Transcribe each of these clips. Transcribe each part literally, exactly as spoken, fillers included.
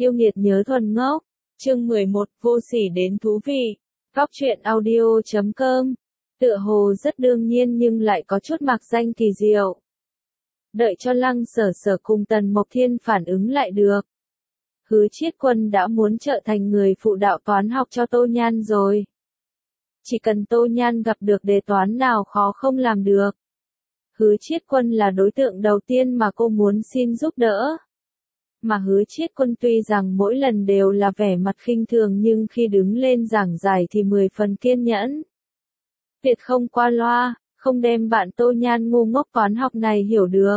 Yêu nghiệt nhớ thuần ngốc. Chương mười một, vô sỉ đến thú vị. Góc truyện audio chấm com. Tựa hồ rất đương nhiên nhưng lại có chút mạc danh kỳ diệu. Đợi cho Lăng Sở Sở cùng Tần Mộc Thiên phản ứng lại được. Hứa Chiết Quân đã muốn trở thành người phụ đạo toán học cho Tô Nhan rồi. Chỉ cần Tô Nhan gặp được đề toán nào khó không làm được. Hứa Chiết Quân là đối tượng đầu tiên mà cô muốn xin giúp đỡ. Mà Hứa Chiết Quân tuy rằng mỗi lần đều là vẻ mặt khinh thường nhưng khi đứng lên giảng giải thì mười phần kiên nhẫn. Tuyệt không qua loa, không đem bạn Tô Nhan ngu ngốc toán học này hiểu được.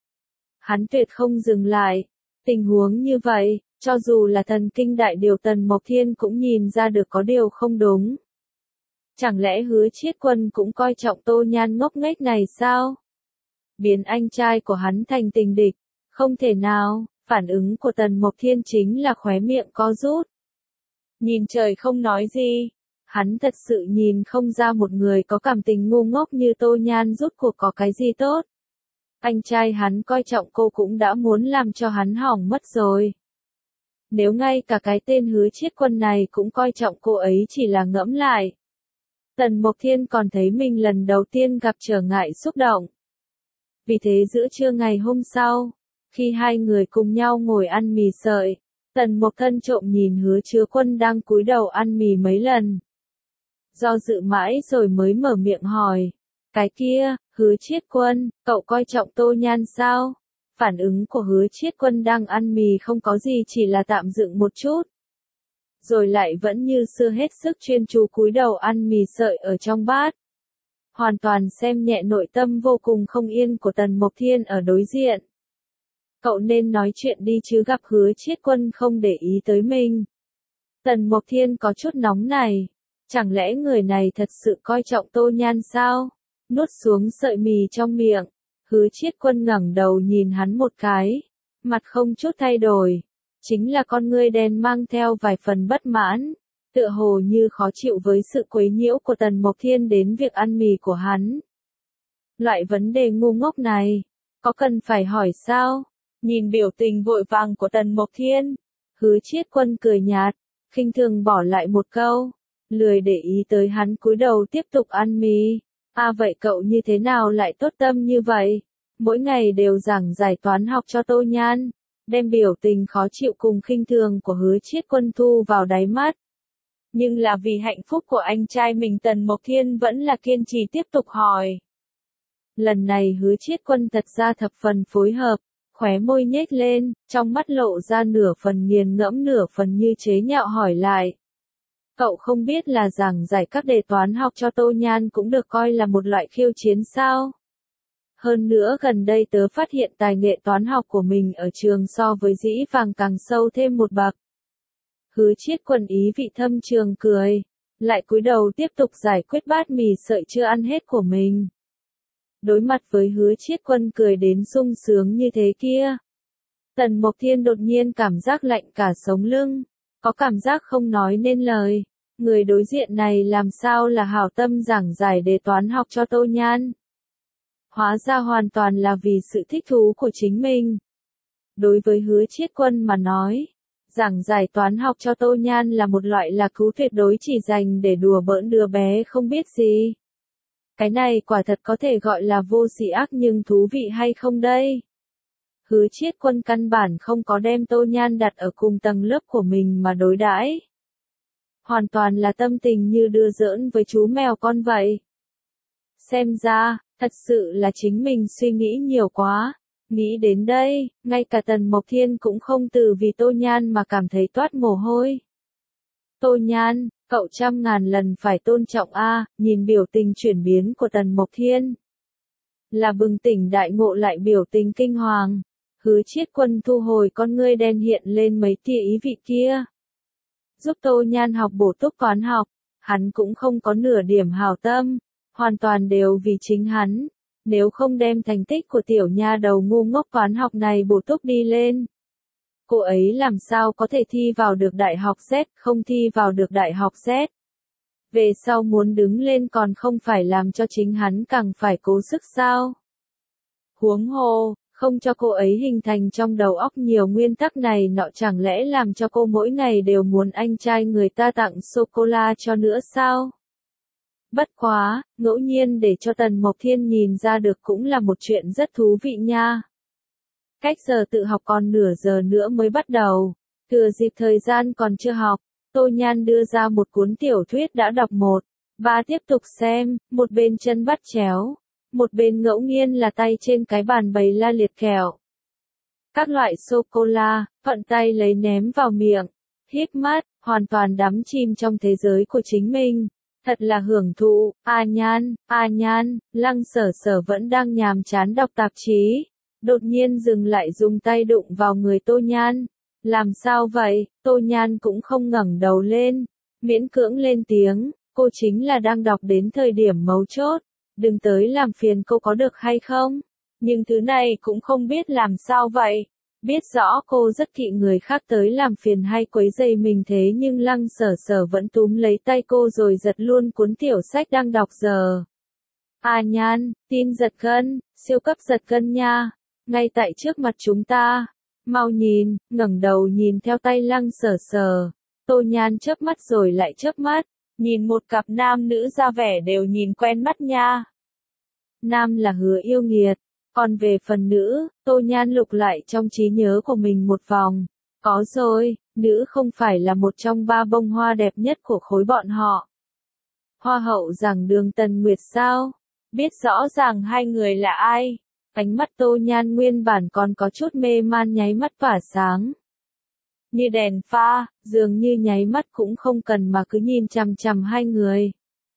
Hắn tuyệt không dừng lại. Tình huống như vậy, cho dù là thần kinh đại điều Tần Mộc Thiên cũng nhìn ra được có điều không đúng. Chẳng lẽ Hứa Chiết Quân cũng coi trọng Tô Nhan ngốc nghếch này sao? Biến anh trai của hắn thành tình địch, không thể nào. Phản ứng của Tần Mộc Thiên chính là khóe miệng co rút. Nhìn trời không nói gì. Hắn thật sự nhìn không ra một người có cảm tình ngu ngốc như Tô Nhan rốt cuộc có cái gì tốt. Anh trai hắn coi trọng cô cũng đã muốn làm cho hắn hỏng mất rồi. Nếu ngay cả cái tên Hứa Chiết Quân này cũng coi trọng cô ấy chỉ là ngẫm lại. Tần Mộc Thiên còn thấy mình lần đầu tiên gặp trở ngại xúc động. Vì thế giữa trưa ngày hôm sau, khi hai người cùng nhau ngồi ăn mì sợi, Tần Mộc Thân trộm nhìn Hứa Chứa Quân đang cúi đầu ăn mì mấy lần. Do dự mãi rồi mới mở miệng hỏi, cái kia, Hứa Chiết Quân, cậu coi trọng Tô Nhan sao? Phản ứng của Hứa Chiết Quân đang ăn mì không có gì chỉ là tạm dựng một chút. Rồi lại vẫn như xưa hết sức chuyên chú cúi đầu ăn mì sợi ở trong bát. Hoàn toàn xem nhẹ nội tâm vô cùng không yên của Tần Mộc Thiên ở đối diện. Cậu nên nói chuyện đi chứ gặp Hứa Chiết Quân không để ý tới mình. Tần Mộc Thiên có chút nóng này. Chẳng lẽ người này thật sự coi trọng Tô Nhan sao? Nuốt xuống sợi mì trong miệng. Hứa Chiết Quân ngẩng đầu nhìn hắn một cái. Mặt không chút thay đổi. Chính là con ngươi đen mang theo vài phần bất mãn. Tựa hồ như khó chịu với sự quấy nhiễu của Tần Mộc Thiên đến việc ăn mì của hắn. Loại vấn đề ngu ngốc này. Có cần phải hỏi sao? Nhìn biểu tình vội vàng của Tần Mộc Thiên, Hứa Chiết Quân cười nhạt, khinh thường bỏ lại một câu, lười để ý tới hắn cúi đầu tiếp tục ăn mì. À vậy cậu như thế nào lại tốt tâm như vậy? Mỗi ngày đều giảng giải toán học cho Tô Nhan, đem biểu tình khó chịu cùng khinh thường của Hứa Chiết Quân thu vào đáy mắt. Nhưng là vì hạnh phúc của anh trai mình Tần Mộc Thiên vẫn là kiên trì tiếp tục hỏi. Lần này Hứa Chiết Quân thật ra thập phần phối hợp. Khóe môi nhếch lên, trong mắt lộ ra nửa phần nghiền ngẫm nửa phần như chế nhạo hỏi lại. Cậu không biết là giảng giải các đề toán học cho Tô Nhan cũng được coi là một loại khiêu chiến sao? Hơn nữa gần đây tớ phát hiện tài nghệ toán học của mình ở trường so với dĩ vãng càng sâu thêm một bậc. Hứa Chiết Quân ý vị thâm trường cười, lại cúi đầu tiếp tục giải quyết bát mì sợi chưa ăn hết của mình. Đối mặt với Hứa Chiết Quân cười đến sung sướng như thế kia. Tần Mộc Thiên đột nhiên cảm giác lạnh cả sống lưng, có cảm giác không nói nên lời. Người đối diện này làm sao là hảo tâm giảng giải đề toán học cho Tô Nhan. Hóa ra hoàn toàn là vì sự thích thú của chính mình. Đối với Hứa Chiết Quân mà nói, giảng giải toán học cho Tô Nhan là một loại lạc thú tuyệt đối chỉ dành để đùa bỡn đứa bé không biết gì. Cái này quả thật có thể gọi là vô sỉ ác nhưng thú vị hay không đây? Hứa Chiết Quân căn bản không có đem Tô Nhan đặt ở cùng tầng lớp của mình mà đối đãi. Hoàn toàn là tâm tình như đưa giỡn với chú mèo con vậy. Xem ra, thật sự là chính mình suy nghĩ nhiều quá. Nghĩ đến đây, ngay cả Tần Mộc Thiên cũng không từ vì Tô Nhan mà cảm thấy toát mồ hôi. Tô Nhan, cậu trăm ngàn lần phải tôn trọng a. Nhìn biểu tình chuyển biến của Tần Mộc Thiên. Là bừng tỉnh đại ngộ lại biểu tình kinh hoàng. Hứa Chiết Quân thu hồi con ngươi đen hiện lên mấy tia ý vị kia. Giúp Tô Nhan học bổ túc toán học, hắn cũng không có nửa điểm hảo tâm, hoàn toàn đều vì chính hắn. Nếu không đem thành tích của tiểu nha đầu ngu ngốc toán học này bổ túc đi lên, cô ấy làm sao có thể thi vào được đại học Z, không thi vào được đại học Z. Về sau muốn đứng lên còn không phải làm cho chính hắn càng phải cố sức sao. Huống hồ, Không cho cô ấy hình thành trong đầu óc nhiều nguyên tắc này nọ, chẳng lẽ làm cho cô mỗi ngày đều muốn anh trai người ta tặng sô-cô-la cho nữa sao? Bất quá, ngẫu nhiên để cho Tần Mộc Thiên nhìn ra được cũng là một chuyện rất thú vị nha. Cách giờ tự học còn nửa giờ nữa mới bắt đầu. Thừa dịp thời gian còn chưa học, Tô Nhan đưa ra một cuốn tiểu thuyết đã đọc một, ba tiếp tục xem, một bên chân bắt chéo, một bên ngẫu nhiên là tay trên cái bàn bày la liệt kẹo. Các loại sô-cô-la, thuận tay lấy ném vào miệng, híp mắt, hoàn toàn đắm chìm trong thế giới của chính mình. Thật là hưởng thụ. A Nhan, A Nhan, Lăng Sở Sở vẫn đang nhàm chán đọc tạp chí. Đột nhiên dừng lại, dùng tay đụng vào người Tô Nhan. Làm sao vậy? Tô Nhan cũng không ngẩng đầu lên, miễn cưỡng lên tiếng, cô chính là đang đọc đến thời điểm mấu chốt. Đừng tới làm phiền cô có được hay không? Nhưng thứ này cũng không biết làm sao vậy. Biết rõ cô rất kỵ người khác tới làm phiền hay quấy rầy mình, thế nhưng Lăng Sở Sở vẫn túm lấy tay cô rồi giật luôn cuốn tiểu sách đang đọc giờ. A Nhan, tin giật gân, siêu cấp giật gân nha, ngay tại trước mặt chúng ta. Mau nhìn, ngẩng đầu nhìn theo tay Lăng Sở Sở. Tô Nhan chớp mắt rồi lại chớp mắt, nhìn một cặp nam nữ ra vẻ đều nhìn quen mắt nha. Nam là Hứa Yêu Nghiệt. Còn về phần nữ, Tô Nhan lục lại trong trí nhớ của mình một vòng. Có rồi, nữ không phải là một trong ba bông hoa đẹp nhất của khối bọn họ. Hoa hậu giảng đường Tần Nguyệt sao? Biết rõ ràng hai người là ai? Ánh mắt Tô Nhan nguyên bản còn có chút mê man nháy mắt tỏa sáng. Như đèn pha, dường như nháy mắt cũng không cần mà cứ nhìn chằm chằm hai người.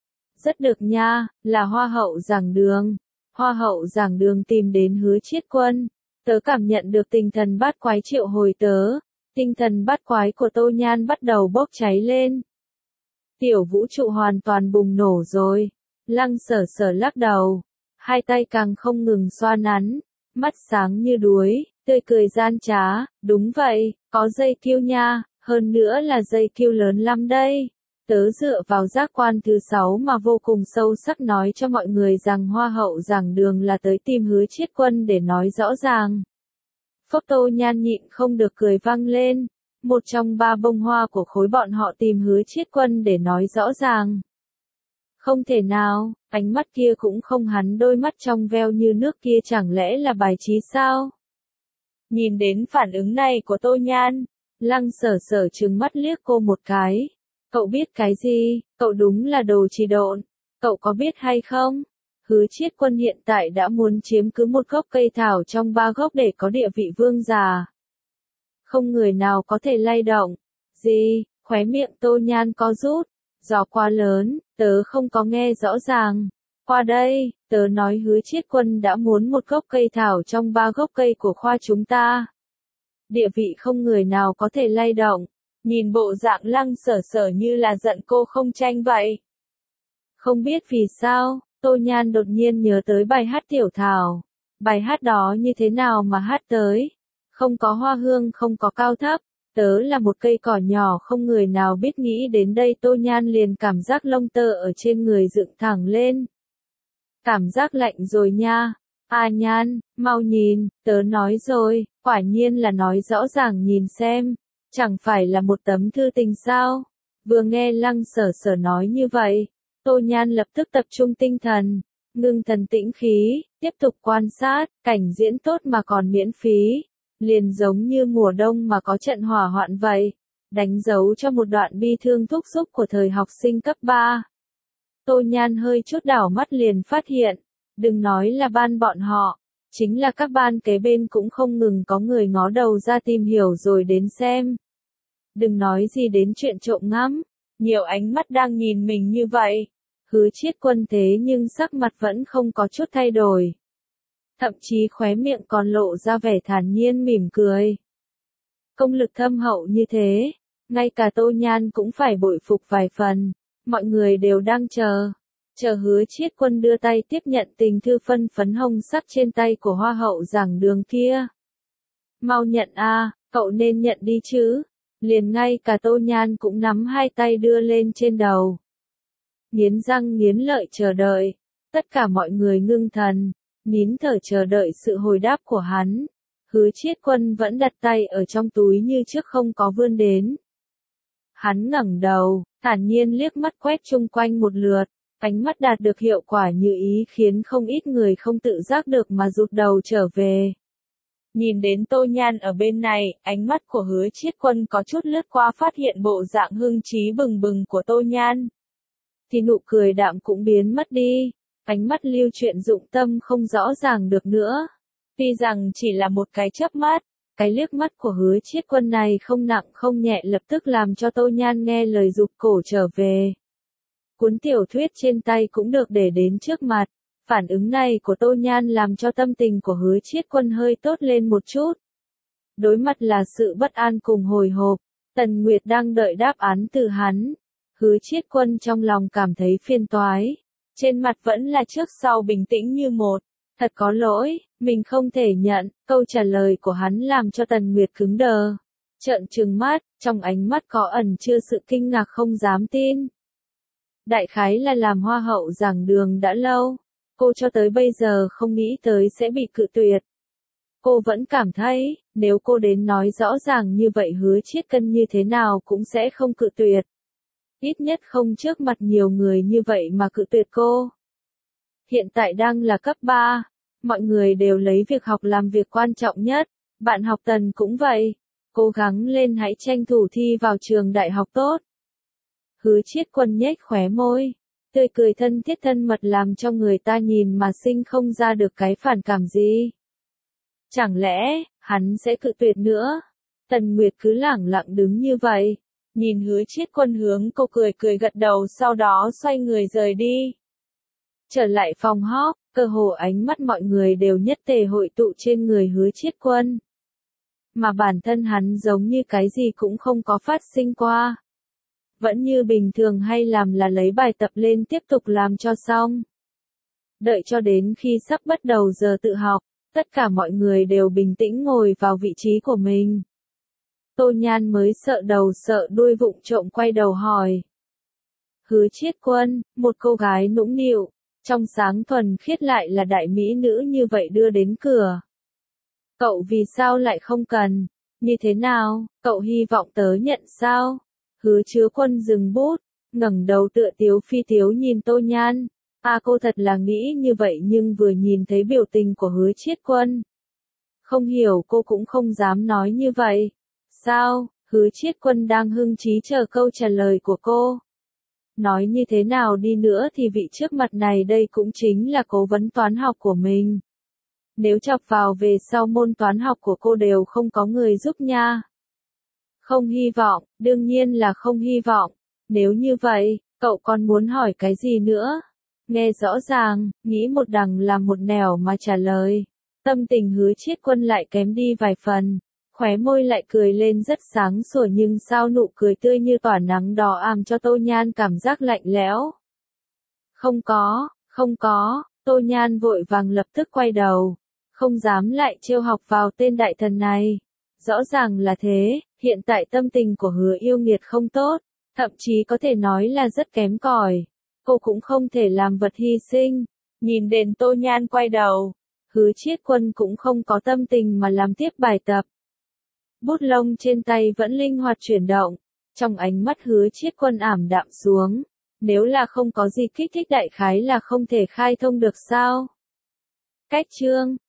Rất được nha, là hoa hậu giảng đường. Hoa hậu giảng đường tìm đến Hứa Chiết Quân. Tớ cảm nhận được tinh thần bát quái triệu hồi tớ. Tinh thần bát quái của Tô Nhan bắt đầu bốc cháy lên. Tiểu vũ trụ hoàn toàn bùng nổ rồi. Lăng Sở Sở lắc đầu. Hai tay càng không ngừng xoa nắn. Mắt sáng như đuối, tươi cười gian trá. Đúng vậy, có dây kiêu nha, hơn nữa là dây kiêu lớn lắm đây. Tớ dựa vào giác quan thứ sáu mà vô cùng sâu sắc nói cho mọi người rằng hoa hậu giảng đường là tới tìm Hứa Chiết Quân để nói rõ ràng. Phốc Tô Nhan nhịn không được cười vang lên. Một trong ba bông hoa của khối bọn họ tìm Hứa Chiết Quân để nói rõ ràng. Không thể nào, ánh mắt kia cũng không, hắn đôi mắt trong veo như nước kia chẳng lẽ là bài trí sao? Nhìn đến phản ứng này của Tô Nhan, Lăng Sở Sở trừng mắt liếc cô một cái. Cậu biết cái gì? Cậu đúng là đồ trì độn. Cậu có biết hay không? Hứa Chiết Quân hiện tại đã muốn chiếm cứ một gốc cây thảo trong ba gốc để có địa vị vương giả. Không người nào có thể lay động. Gì? Khóe miệng Tô Nhan có rút. Gió quá lớn, tớ không có nghe rõ ràng. Qua đây, tớ nói Hứa Chiết Quân đã muốn một gốc cây thảo trong ba gốc cây của khoa chúng ta. Địa vị không người nào có thể lay động. Nhìn bộ dạng Lăng Sở Sở như là giận cô không tranh vậy. Không biết vì sao, Tô Nhan đột nhiên nhớ tới bài hát Tiểu Thảo. Bài hát đó như thế nào mà hát tới? Không có hoa hương, không có cao thấp. Tớ là một cây cỏ nhỏ, không người nào biết nghĩ đến đây. Tô Nhan liền cảm giác lông tơ ở trên người dựng thẳng lên. Cảm giác lạnh rồi nha. A Nhan, mau nhìn, tớ nói rồi, quả nhiên là nói rõ ràng, nhìn xem. Chẳng phải là một tấm thư tình sao? Vừa nghe Lăng Sở Sở nói như vậy, Tô Nhan lập tức tập trung tinh thần, ngưng thần tĩnh khí, tiếp tục quan sát, cảnh diễn tốt mà còn miễn phí. Liền giống như mùa đông mà có trận hỏa hoạn vậy, đánh dấu cho một đoạn bi thương thúc giục của thời học sinh cấp ba. Tô Nhan hơi chút đảo mắt liền phát hiện, đừng nói là ban bọn họ, chính là các ban kế bên cũng không ngừng có người ngó đầu ra tìm hiểu rồi đến xem. Đừng nói gì đến chuyện trộm ngắm, nhiều ánh mắt đang nhìn mình như vậy. Hứa Chiết Quân thế nhưng sắc mặt vẫn không có chút thay đổi. Thậm chí khóe miệng còn lộ ra vẻ thản nhiên mỉm cười. Công lực thâm hậu như thế, ngay cả Tô Nhan cũng phải bội phục vài phần. Mọi người đều đang chờ, chờ Hứa Chiết Quân đưa tay tiếp nhận tình thư phân phấn hồng sắc trên tay của hoa hậu giảng đường kia. Mau nhận a, cậu nên nhận đi chứ. Liền ngay cả Tô Nhan cũng nắm hai tay đưa lên trên đầu. Nghiến răng nghiến lợi chờ đợi. Tất cả mọi người ngưng thần, nín thở chờ đợi sự hồi đáp của hắn. Hứa Chiết Quân vẫn đặt tay ở trong túi như trước không có vươn đến. Hắn ngẩng đầu, thản nhiên liếc mắt quét chung quanh một lượt, ánh mắt đạt được hiệu quả như ý khiến không ít người không tự giác được mà rụt đầu trở về. Nhìn đến Tô Nhan ở bên này, ánh mắt của Hứa Chiết Quân có chút lướt qua phát hiện bộ dạng hưng trí bừng bừng của Tô Nhan. Thì nụ cười đạm cũng biến mất đi, ánh mắt Lưu Chuyện dụng tâm không rõ ràng được nữa. Tuy rằng chỉ là một cái chớp mắt, cái liếc mắt của Hứa Chiết Quân này không nặng không nhẹ lập tức làm cho Tô Nhan nghe lời rụt cổ trở về. Cuốn tiểu thuyết trên tay cũng được để đến trước mặt. Phản ứng này của Tô Nhan làm cho tâm tình của Hứa Chiết Quân hơi tốt lên một chút. Đối mặt là sự bất an cùng hồi hộp, Tần Nguyệt đang đợi đáp án từ hắn. Hứa Chiết Quân trong lòng cảm thấy phiền toái. Trên mặt vẫn là trước sau bình tĩnh như một. Thật có lỗi, mình không thể nhận. Câu trả lời của hắn làm cho Tần Nguyệt cứng đờ. Trợn trừng mắt, trong ánh mắt có ẩn chứa sự kinh ngạc không dám tin. Đại khái là làm hoa hậu giảng đường đã lâu. Cô cho tới bây giờ không nghĩ tới sẽ bị cự tuyệt. Cô vẫn cảm thấy, nếu cô đến nói rõ ràng như vậy Hứa Chiết Cân như thế nào cũng sẽ không cự tuyệt. Ít nhất không trước mặt nhiều người như vậy mà cự tuyệt cô. Hiện tại đang là cấp ba, mọi người đều lấy việc học làm việc quan trọng nhất, bạn học Tần cũng vậy. Cố gắng lên hãy tranh thủ thi vào trường đại học tốt. Hứa Chiết Quân nhếch khóe môi. Tươi cười thân thiết thân mật làm cho người ta nhìn mà sinh không ra được cái phản cảm gì. Chẳng lẽ, hắn sẽ cự tuyệt nữa? Tần Nguyệt cứ lẳng lặng đứng như vậy. Nhìn Hứa Chiết Quân hướng cô cười cười gật đầu sau đó xoay người rời đi. Trở lại phòng họp, cơ hồ ánh mắt mọi người đều nhất tề hội tụ trên người Hứa Chiết Quân. Mà bản thân hắn giống như cái gì cũng không có phát sinh qua. Vẫn như bình thường hay làm là lấy bài tập lên tiếp tục làm cho xong. Đợi cho đến khi sắp bắt đầu giờ tự học, tất cả mọi người đều bình tĩnh ngồi vào vị trí của mình. Tô Nhan mới sợ đầu sợ đuôi vụng trộm quay đầu hỏi. Hứa Chiết Quân, một cô gái nũng nịu, trong sáng thuần khiết lại là đại mỹ nữ như vậy đưa đến cửa. Cậu vì sao lại không cần? Như thế nào, cậu hy vọng tớ nhận sao? Hứa Chứa Quân dừng bút, ngẩng đầu tựa tiếu phi tiếu nhìn Tô Nhan. À cô thật là nghĩ như vậy nhưng vừa nhìn thấy biểu tình của Hứa Chiết Quân. Không hiểu cô cũng không dám nói như vậy. Sao, Hứa Chiết Quân đang hưng trí chờ câu trả lời của cô. Nói như thế nào đi nữa thì vị trước mặt này đây cũng chính là cố vấn toán học của mình. Nếu chọc vào về sau môn toán học của cô đều không có người giúp nha. Không hy vọng, đương nhiên là không hy vọng. Nếu như vậy, cậu còn muốn hỏi cái gì nữa? Nghe rõ ràng, nghĩ một đằng làm một nẻo mà trả lời. Tâm tình Hứa Chiết Quân lại kém đi vài phần. Khóe môi lại cười lên rất sáng sủa nhưng sao nụ cười tươi như tỏa nắng đỏ ảm cho Tô Nhan cảm giác lạnh lẽo. Không có, không có, Tô Nhan vội vàng lập tức quay đầu. Không dám lại trêu học vào tên đại thần này. Rõ ràng là thế, hiện tại tâm tình của Hứa Yêu Nghiệt không tốt, thậm chí có thể nói là rất kém cỏi. Cô cũng không thể làm vật hy sinh. Nhìn đến Tô Nhan quay đầu, Hứa Chiết Quân cũng không có tâm tình mà làm tiếp bài tập. Bút lông trên tay vẫn linh hoạt chuyển động, trong ánh mắt Hứa Chiết Quân ảm đạm xuống. Nếu là không có gì kích thích đại khái là không thể khai thông được sao? Cách chương